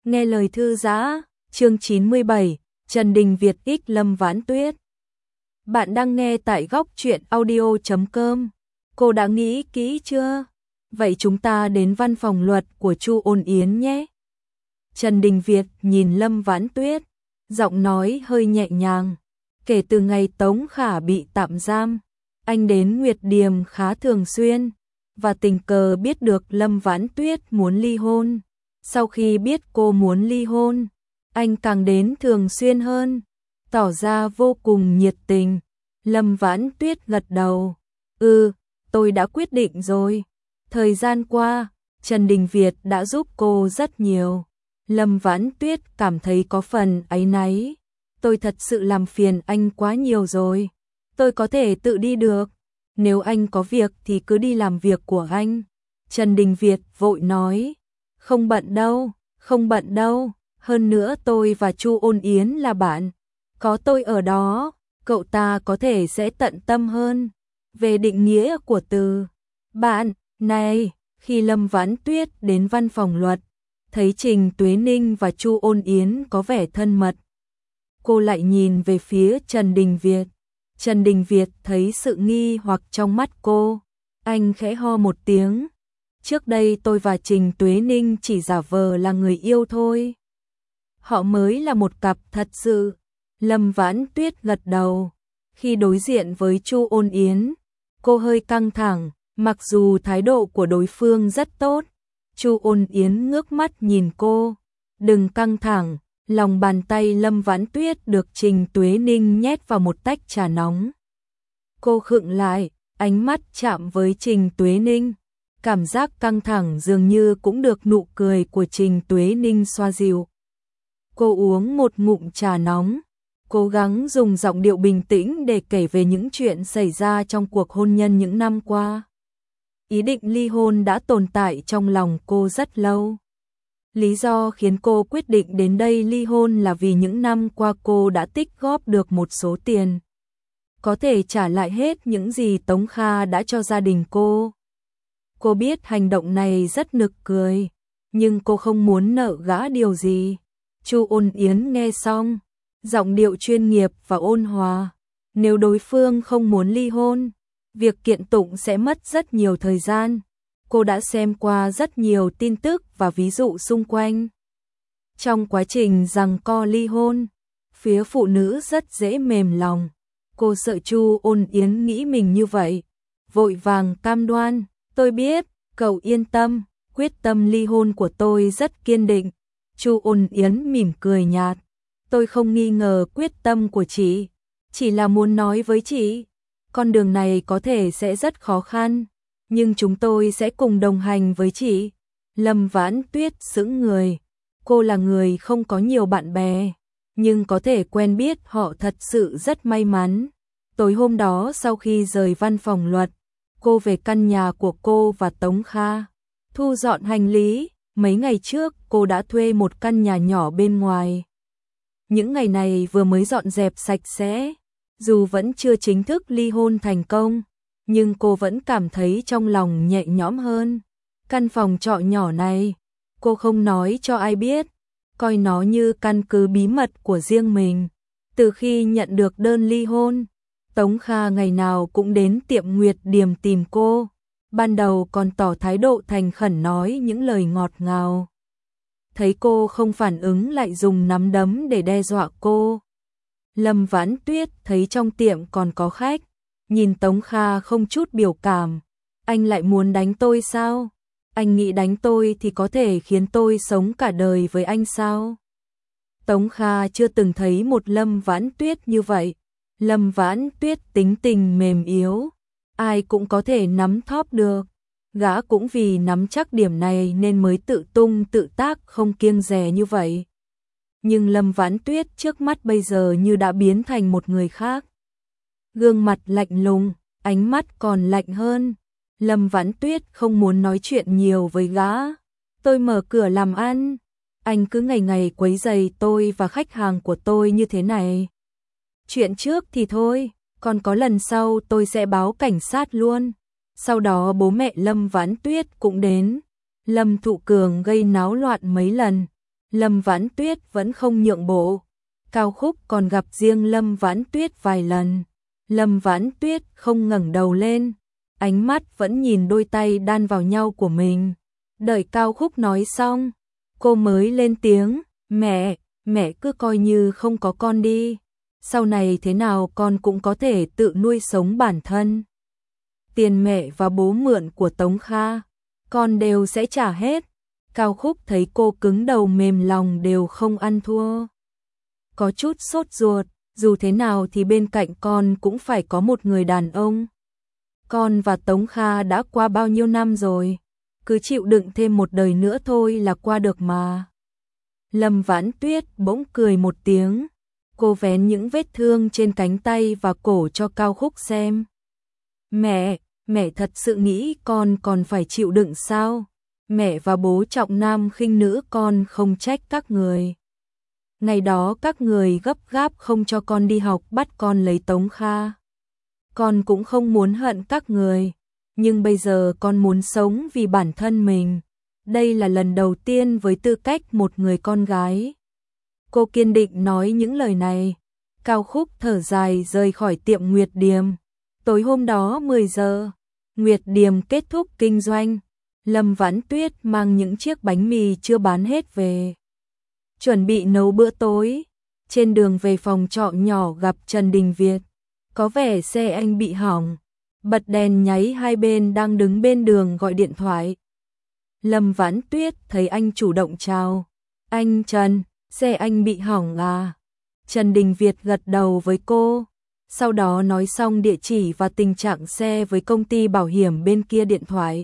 Nghe lời thư giã, chương 97, Trần Đình Việt ích Lâm Vãn Tuyết. Bạn đang nghe tại góc truyện audio.com. Cô đã nghĩ kỹ chưa? Vậy chúng ta đến văn phòng luật của Chu Ôn Yến nhé. Trần Đình Việt nhìn Lâm Vãn Tuyết, giọng nói hơi nhẹ nhàng. Kể từ ngày Tống Khả bị tạm giam, anh đến Nguyệt Điềm khá thường xuyên, và tình cờ biết được Lâm Vãn Tuyết muốn ly hôn. Sau khi biết cô muốn ly hôn, anh càng đến thường xuyên hơn, tỏ ra vô cùng nhiệt tình. Lâm Vãn Tuyết gật đầu. Tôi đã quyết định rồi. Thời gian qua, Trần Đình Việt đã giúp cô rất nhiều. Lâm Vãn Tuyết cảm thấy có phần áy náy. Tôi thật sự làm phiền anh quá nhiều rồi. Tôi có thể tự đi được. Nếu anh có việc thì cứ đi làm việc của anh. Trần Đình Việt vội nói. Không bận đâu, không bận đâu. Hơn nữa tôi và Chu Ôn Yến là bạn. Có tôi ở đó, cậu ta có thể sẽ tận tâm hơn. Về định nghĩa của từ bạn này, khi Lâm Vãn Tuyết đến văn phòng luật, thấy Trình Tuế Ninh và Chu Ôn Yến có vẻ thân mật. Cô lại nhìn về phía Trần Đình Việt. Trần Đình Việt thấy sự nghi hoặc trong mắt cô. Anh khẽ ho một tiếng. Trước đây tôi và Trình Tuế Ninh chỉ giả vờ là người yêu thôi. Họ mới là một cặp thật sự. Lâm Vãn Tuyết gật đầu. Khi đối diện với Chu Ôn Yến, cô hơi căng thẳng, mặc dù thái độ của đối phương rất tốt. Chu Ôn Yến ngước mắt nhìn cô. Đừng căng thẳng. Lòng bàn tay Lâm Vãn Tuyết được Trình Tuế Ninh nhét vào một tách trà nóng. Cô khựng lại, ánh mắt chạm với Trình Tuế Ninh. Cảm giác căng thẳng dường như cũng được nụ cười của Trình Tuế Ninh xoa dịu. Cô uống một ngụm trà nóng, cố gắng dùng giọng điệu bình tĩnh để kể về những chuyện xảy ra trong cuộc hôn nhân những năm qua. Ý định ly hôn đã tồn tại trong lòng cô rất lâu. Lý do khiến cô quyết định đến đây ly hôn là vì những năm qua cô đã tích góp được một số tiền. Có thể trả lại hết những gì Tống Kha đã cho gia đình cô. Cô biết hành động này rất nực cười, nhưng cô không muốn nợ gã điều gì. Chu Ôn Yến nghe xong, giọng điệu chuyên nghiệp và ôn hòa. Nếu đối phương không muốn ly hôn, việc kiện tụng sẽ mất rất nhiều thời gian. Cô đã xem qua rất nhiều tin tức và ví dụ xung quanh. Trong quá trình giằng co ly hôn, phía phụ nữ rất dễ mềm lòng. Cô sợ Chu Ôn Yến nghĩ mình như vậy, vội vàng cam đoan. Tôi biết, cậu yên tâm, quyết tâm ly hôn của tôi rất kiên định. Chu Ôn Yến mỉm cười nhạt. Tôi không nghi ngờ quyết tâm của chị, chỉ là muốn nói với chị, con đường này có thể sẽ rất khó khăn, nhưng chúng tôi sẽ cùng đồng hành với chị. Lâm Vãn Tuyết sững người. Cô là người không có nhiều bạn bè, nhưng có thể quen biết họ thật sự rất may mắn. Tối hôm đó sau khi rời văn phòng luật, cô về căn nhà của cô và Tống Kha, thu dọn hành lý. Mấy ngày trước cô đã thuê một căn nhà nhỏ bên ngoài. Những ngày này vừa mới dọn dẹp sạch sẽ. Dù vẫn chưa chính thức ly hôn thành công, nhưng cô vẫn cảm thấy trong lòng nhẹ nhõm hơn. Căn phòng trọ nhỏ này, cô không nói cho ai biết, coi nó như căn cứ bí mật của riêng mình. Từ khi nhận được đơn ly hôn, Tống Kha ngày nào cũng đến tiệm Nguyệt Điềm tìm cô. Ban đầu còn tỏ thái độ thành khẩn nói những lời ngọt ngào. Thấy cô không phản ứng lại dùng nắm đấm để đe dọa cô. Lâm Vãn Tuyết thấy trong tiệm còn có khách, nhìn Tống Kha không chút biểu cảm. Anh lại muốn đánh tôi sao? Anh nghĩ đánh tôi thì có thể khiến tôi sống cả đời với anh sao? Tống Kha chưa từng thấy một Lâm Vãn Tuyết như vậy. Lâm Vãn Tuyết tính tình mềm yếu, ai cũng có thể nắm thóp được. Gã cũng vì nắm chắc điểm này nên mới tự tung tự tác không kiêng dè như vậy. Nhưng Lâm Vãn Tuyết trước mắt bây giờ như đã biến thành một người khác. Gương mặt lạnh lùng, ánh mắt còn lạnh hơn. Lâm Vãn Tuyết không muốn nói chuyện nhiều với gã. Tôi mở cửa làm ăn, anh cứ ngày ngày quấy rầy tôi và khách hàng của tôi như thế này. Chuyện trước thì thôi, còn có lần sau tôi sẽ báo cảnh sát luôn. Sau đó bố mẹ Lâm Vãn Tuyết cũng đến. Lâm Thụ Cường gây náo loạn mấy lần, Lâm Vãn Tuyết vẫn không nhượng bộ. Cao Khúc còn gặp riêng Lâm Vãn Tuyết vài lần. Lâm Vãn Tuyết không ngẩng đầu lên, ánh mắt vẫn nhìn đôi tay đan vào nhau của mình. Đợi Cao Khúc nói xong, cô mới lên tiếng, mẹ cứ coi như không có con đi. Sau này thế nào con cũng có thể tự nuôi sống bản thân. Tiền mẹ và bố mượn của Tống Kha, con đều sẽ trả hết. Cao Khúc thấy cô cứng đầu mềm lòng đều không ăn thua. Có chút sốt ruột, dù thế nào thì bên cạnh con cũng phải có một người đàn ông. Con và Tống Kha đã qua bao nhiêu năm rồi, cứ chịu đựng thêm một đời nữa thôi là qua được mà. Lâm Vãn Tuyết bỗng cười một tiếng, cô vén những vết thương trên cánh tay và cổ cho Cao Khúc xem. Mẹ thật sự nghĩ con còn phải chịu đựng sao? Mẹ và bố trọng nam khinh nữ con không trách các người. Ngày đó các người gấp gáp không cho con đi học bắt con lấy Tống Kha. Con cũng không muốn hận các người, nhưng bây giờ con muốn sống vì bản thân mình. Đây là lần đầu tiên với tư cách một người con gái. Cô kiên định nói những lời này. Cao Khúc thở dài rời khỏi tiệm Nguyệt Điềm. Tối hôm đó 10 giờ, Nguyệt Điềm kết thúc kinh doanh. Lâm Vãn Tuyết mang những chiếc bánh mì chưa bán hết về, chuẩn bị nấu bữa tối. Trên đường về phòng trọ nhỏ gặp Trần Đình Việt. Có vẻ xe anh bị hỏng, bật đèn nháy hai bên đang đứng bên đường gọi điện thoại. Lâm Vãn Tuyết thấy anh chủ động chào. Anh Trần, xe anh bị hỏng à? Trần Đình Việt gật đầu với cô, sau đó nói xong địa chỉ và tình trạng xe với công ty bảo hiểm bên kia điện thoại.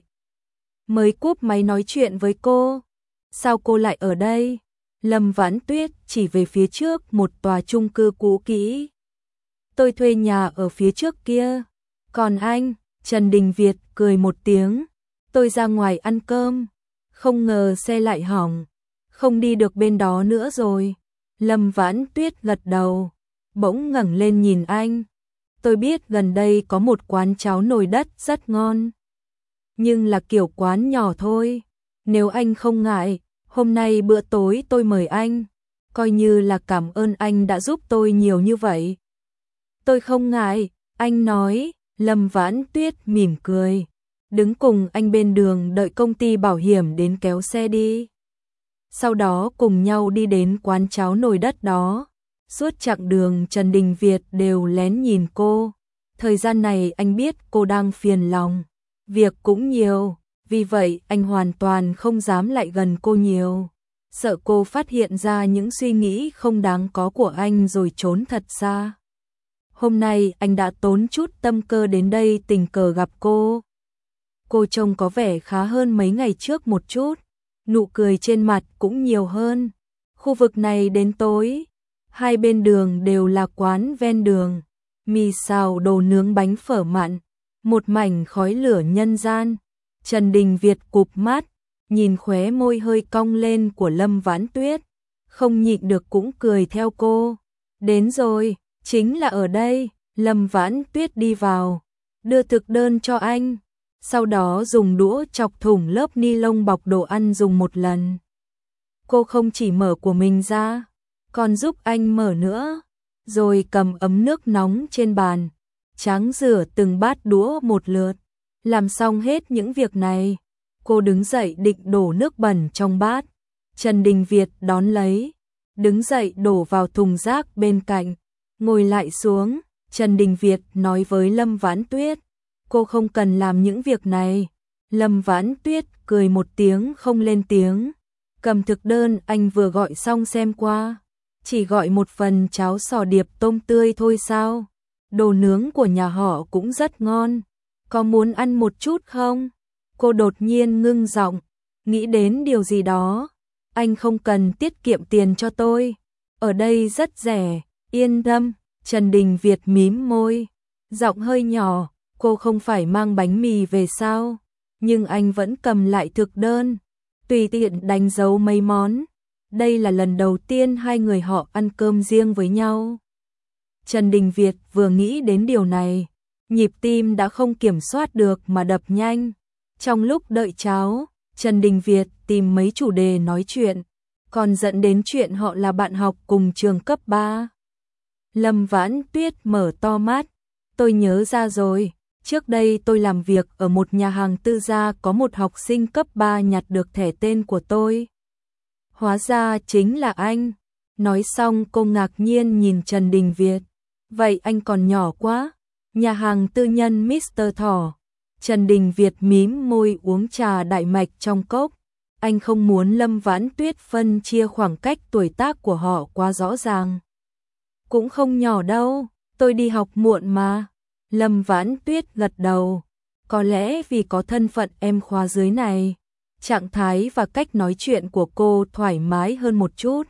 Mới cúp máy nói chuyện với cô. Sao cô lại ở đây? Lâm Vãn Tuyết chỉ về phía trước một tòa chung cư cũ kỹ. Tôi thuê nhà ở phía trước kia. Còn anh? Trần Đình Việt cười một tiếng. Tôi ra ngoài ăn cơm, không ngờ xe lại hỏng, không đi được bên đó nữa rồi. Lâm Vãn Tuyết gật đầu, bỗng ngẩng lên nhìn anh. Tôi biết gần đây có một quán cháo nồi đất rất ngon, nhưng là kiểu quán nhỏ thôi. Nếu anh không ngại, hôm nay bữa tối tôi mời anh, coi như là cảm ơn anh đã giúp tôi nhiều như vậy. Tôi không ngại, anh nói. Lâm Vãn Tuyết mỉm cười, đứng cùng anh bên đường đợi công ty bảo hiểm đến kéo xe đi. Sau đó cùng nhau đi đến quán cháo nồi đất đó. Suốt chặng đường Trần Đình Việt đều lén nhìn cô. Thời gian này anh biết cô đang phiền lòng, việc cũng nhiều, vì vậy anh hoàn toàn không dám lại gần cô nhiều. Sợ cô phát hiện ra những suy nghĩ không đáng có của anh rồi trốn thật xa. Hôm nay anh đã tốn chút tâm cơ đến đây tình cờ gặp cô. Cô trông có vẻ khá hơn mấy ngày trước một chút, nụ cười trên mặt cũng nhiều hơn. Khu vực này đến tối, hai bên đường đều là quán ven đường, mì xào, đồ nướng, bánh phở mặn, một mảnh khói lửa nhân gian. Trần Đình Việt cụp mắt, nhìn khóe môi hơi cong lên của Lâm Vãn Tuyết, không nhịn được cũng cười theo cô. Đến rồi, chính là ở đây. Lâm Vãn Tuyết đi vào, đưa thực đơn cho anh, sau đó dùng đũa chọc thủng lớp ni lông bọc đồ ăn dùng một lần. Cô không chỉ mở của mình ra, còn giúp anh mở nữa, rồi cầm ấm nước nóng trên bàn, tráng rửa từng bát đũa một lượt. Làm xong hết những việc này, cô đứng dậy định đổ nước bẩn trong bát. Trần Đình Việt đón lấy, đứng dậy đổ vào thùng rác bên cạnh, ngồi lại xuống. Trần Đình Việt nói với Lâm Vãn Tuyết, cô không cần làm những việc này. Lâm Vãn Tuyết cười một tiếng không lên tiếng, cầm thực đơn anh vừa gọi xong xem qua. Chỉ gọi một phần cháo sò điệp tôm tươi thôi sao? Đồ nướng của nhà họ cũng rất ngon, có muốn ăn một chút không? Cô đột nhiên ngưng giọng, nghĩ đến điều gì đó. Anh không cần tiết kiệm tiền cho tôi, ở đây rất rẻ, yên tâm. Trần Đình Việt mím môi, giọng hơi nhỏ, cô không phải mang bánh mì về sao? Nhưng anh vẫn cầm lại thực đơn, tùy tiện đánh dấu mấy món. Đây là lần đầu tiên hai người họ ăn cơm riêng với nhau. Trần Đình Việt vừa nghĩ đến điều này, nhịp tim đã không kiểm soát được mà đập nhanh. Trong lúc đợi cháo, Trần Đình Việt tìm mấy chủ đề nói chuyện. còn dẫn đến chuyện họ là bạn học cùng trường cấp 3. Lâm Vãn Tuyết mở to mắt, tôi nhớ ra rồi, trước đây tôi làm việc ở một nhà hàng tư gia, có một học sinh cấp 3 nhặt được thẻ tên của tôi. Hóa ra chính là anh. Nói xong cô ngạc nhiên nhìn Trần Đình Việt. Vậy anh còn nhỏ quá. Nhà hàng tư nhân Mr. Thỏ. Trần Đình Việt mím môi uống trà đại mạch trong cốc. Anh không muốn Lâm Vãn Tuyết phân chia khoảng cách tuổi tác của họ quá rõ ràng. Cũng không nhỏ đâu, tôi đi học muộn mà. Lâm Vãn Tuyết gật đầu. Có lẽ vì có thân phận em khóa dưới này, trạng thái và cách nói chuyện của cô thoải mái hơn một chút.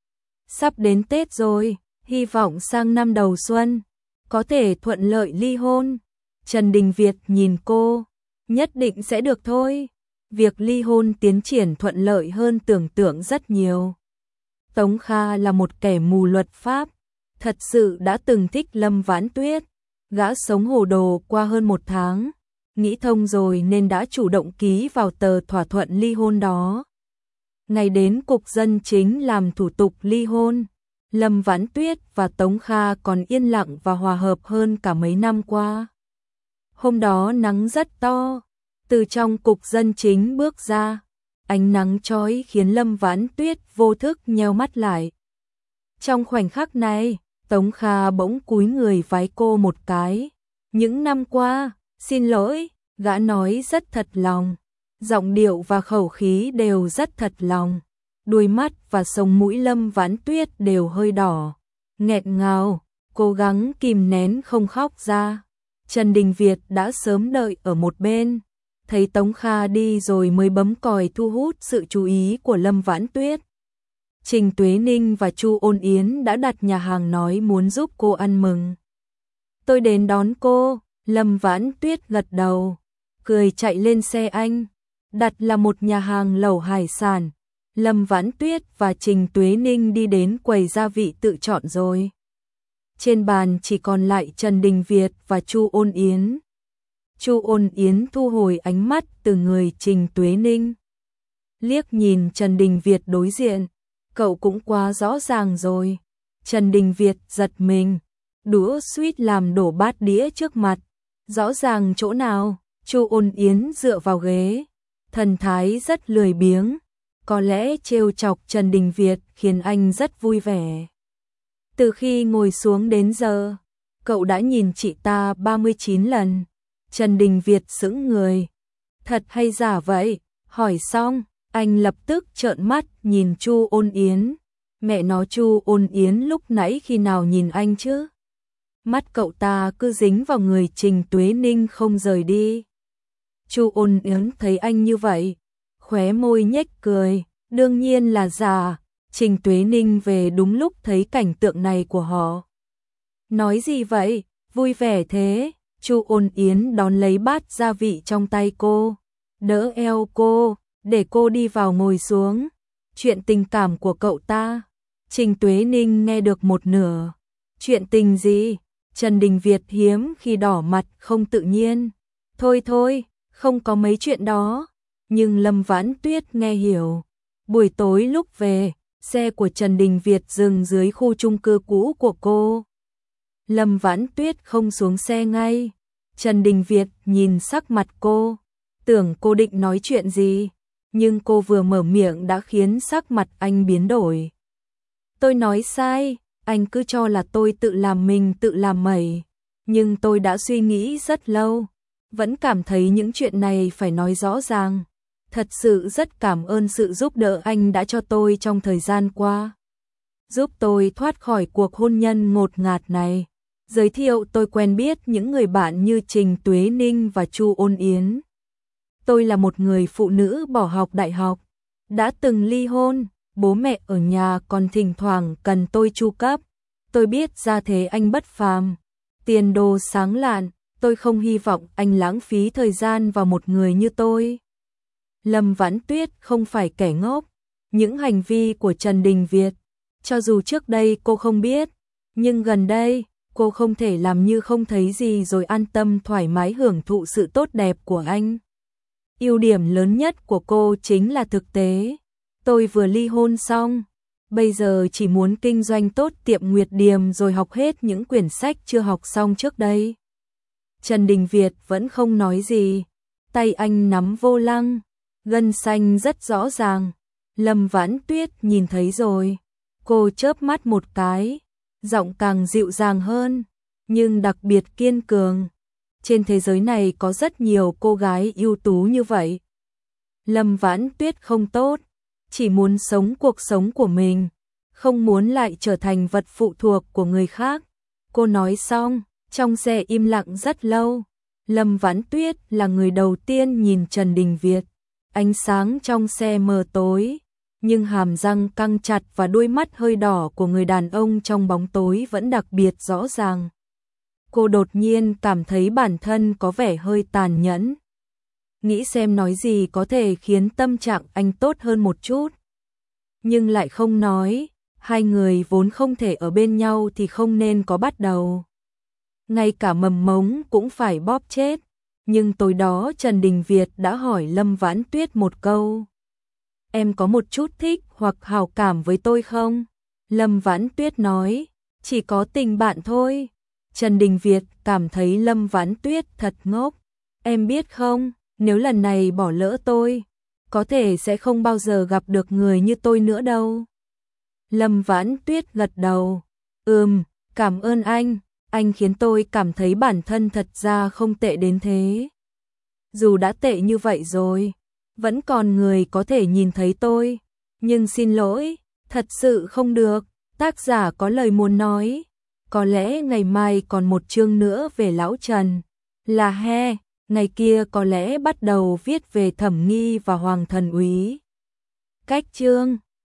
Sắp đến Tết rồi, hy vọng sang năm đầu xuân có thể thuận lợi ly hôn. Trần Đình Việt nhìn cô, nhất định sẽ được thôi. Việc ly hôn tiến triển thuận lợi hơn tưởng tượng rất nhiều. Tống Kha là một kẻ mù luật pháp, thật sự đã từng thích Lâm Vãn Tuyết. Gã sống hồ đồ qua hơn 1 tháng, nghĩ thông rồi nên đã chủ động ký vào tờ thỏa thuận ly hôn đó. Ngày đến cục dân chính làm thủ tục ly hôn, Lâm Vãn Tuyết và Tống Kha còn yên lặng và hòa hợp hơn cả mấy năm qua. Hôm đó nắng rất to, từ trong cục dân chính bước ra, ánh nắng chói khiến Lâm Vãn Tuyết vô thức nheo mắt lại. Trong khoảnh khắc này, Tống Kha bỗng cúi người vái cô một cái. Những năm qua, xin lỗi, gã nói rất thật lòng. Giọng điệu và khẩu khí đều rất thật lòng. Đuôi mắt và sống mũi Lâm Vãn Tuyết đều hơi đỏ, nghẹn ngào, cố gắng kìm nén không khóc ra. Trần Đình Việt đã sớm đợi ở một bên, thấy Tống Kha đi rồi mới bấm còi thu hút sự chú ý của Lâm Vãn Tuyết. Trình Tuế Ninh và Chu Ôn Yến đã đặt nhà hàng nói muốn giúp cô ăn mừng. Tôi đến đón cô, Lâm Vãn Tuyết gật đầu, cười chạy lên xe anh. Đặt là một nhà hàng lẩu hải sản. Lâm Vãn Tuyết và Trình Tuế Ninh đi đến quầy gia vị tự chọn rồi. Trên bàn chỉ còn lại Trần Đình Việt và Chu Ôn Yến. Chu Ôn Yến thu hồi ánh mắt từ người Trình Tuế Ninh, liếc nhìn Trần Đình Việt đối diện. Cậu cũng quá rõ ràng rồi. Trần Đình Việt giật mình, đũa suýt làm đổ bát đĩa trước mặt. Rõ ràng chỗ nào? Chu Ôn Yến dựa vào ghế, thần thái rất lười biếng. Có lẽ trêu chọc Trần Đình Việt khiến anh rất vui vẻ. Từ khi ngồi xuống đến giờ, cậu đã nhìn chị ta 39 lần. Trần Đình Việt sững người. Thật hay giả vậy? Hỏi xong, anh lập tức trợn mắt nhìn Chu Ôn Yến. Mẹ nó, Chu Ôn Yến lúc nãy khi nào nhìn anh chứ? Mắt cậu ta cứ dính vào người Trình Tuế Ninh không rời đi. Chu Ôn Yến thấy anh như vậy, khóe môi nhếch cười, đương nhiên là giả. Trình Tuế Ninh về đúng lúc thấy cảnh tượng này của họ. Nói gì vậy? Vui vẻ thế. Chu Ôn Yến đón lấy bát gia vị trong tay cô, đỡ eo cô, để cô đi vào ngồi xuống. Chuyện tình cảm của cậu ta. Trình Tuế Ninh nghe được một nửa. Chuyện tình gì? Trần Đình Việt hiếm khi đỏ mặt không tự nhiên. Thôi thôi, không có mấy chuyện đó. Nhưng Lâm Vãn Tuyết nghe hiểu. Buổi tối lúc về, xe của Trần Đình Việt dừng dưới khu chung cư cũ của cô. Lâm Vãn Tuyết không xuống xe ngay. Trần Đình Việt nhìn sắc mặt cô, tưởng cô định nói chuyện gì, nhưng cô vừa mở miệng đã khiến sắc mặt anh biến đổi. Tôi nói sai, anh cứ cho là tôi tự làm mình tự làm mẩy, nhưng tôi đã suy nghĩ rất lâu, vẫn cảm thấy những chuyện này phải nói rõ ràng. Thật sự rất cảm ơn sự giúp đỡ anh đã cho tôi trong thời gian qua. Giúp tôi thoát khỏi cuộc hôn nhân ngột ngạt này. Giới thiệu tôi quen biết những người bạn như Trình Tuế Ninh và Chu Ôn Yến. Tôi là một người phụ nữ bỏ học đại học, đã từng ly hôn, bố mẹ ở nhà còn thỉnh thoảng cần tôi chu cấp. Tôi biết gia thế anh bất phàm, tiền đồ sáng lạn, tôi không hy vọng anh lãng phí thời gian vào một người như tôi. Lâm Vãn Tuyết không phải kẻ ngốc, những hành vi của Trần Đình Việt, cho dù trước đây cô không biết, nhưng gần đây, cô không thể làm như không thấy gì rồi an tâm thoải mái hưởng thụ sự tốt đẹp của anh. Ưu điểm lớn nhất của cô chính là thực tế. Tôi vừa ly hôn xong, bây giờ chỉ muốn kinh doanh tốt tiệm Nguyệt Điềm rồi học hết những quyển sách chưa học xong trước đây. Trần Đình Việt vẫn không nói gì, tay anh nắm vô lăng, gân xanh rất rõ ràng. Lâm Vãn Tuyết nhìn thấy rồi, cô chớp mắt một cái, giọng càng dịu dàng hơn, nhưng đặc biệt kiên cường. Trên thế giới này có rất nhiều cô gái ưu tú như vậy. Lâm Vãn Tuyết không tốt, chỉ muốn sống cuộc sống của mình, không muốn lại trở thành vật phụ thuộc của người khác. Cô nói xong, trong xe im lặng rất lâu. Lâm Vãn Tuyết là người đầu tiên nhìn Trần Đình Việt. Ánh sáng trong xe mờ tối, nhưng hàm răng căng chặt và đôi mắt hơi đỏ của người đàn ông trong bóng tối vẫn đặc biệt rõ ràng. Cô đột nhiên cảm thấy bản thân có vẻ hơi tàn nhẫn. Nghĩ xem nói gì có thể khiến tâm trạng anh tốt hơn một chút. Nhưng lại không nói, hai người vốn không thể ở bên nhau thì không nên có bắt đầu. Ngay cả mầm mống cũng phải bóp chết. Nhưng tối đó Trần Đình Việt đã hỏi Lâm Vãn Tuyết một câu. Em có một chút thích hoặc hảo cảm với tôi không? Lâm Vãn Tuyết nói, chỉ có tình bạn thôi. Trần Đình Việt cảm thấy Lâm Vãn Tuyết thật ngốc. Em biết không, nếu lần này bỏ lỡ tôi, có thể sẽ không bao giờ gặp được người như tôi nữa đâu. Lâm Vãn Tuyết gật đầu. Cảm ơn anh khiến tôi cảm thấy bản thân thật ra không tệ đến thế. Dù đã tệ như vậy rồi, vẫn còn người có thể nhìn thấy tôi. Nhưng xin lỗi, thật sự không được. Tác giả có lời muốn nói. Có lẽ ngày mai còn một chương nữa về Lão Trần. Là he, ngày kia có lẽ bắt đầu viết về Thẩm Nghi và Hoàng Thần Úy. Cách chương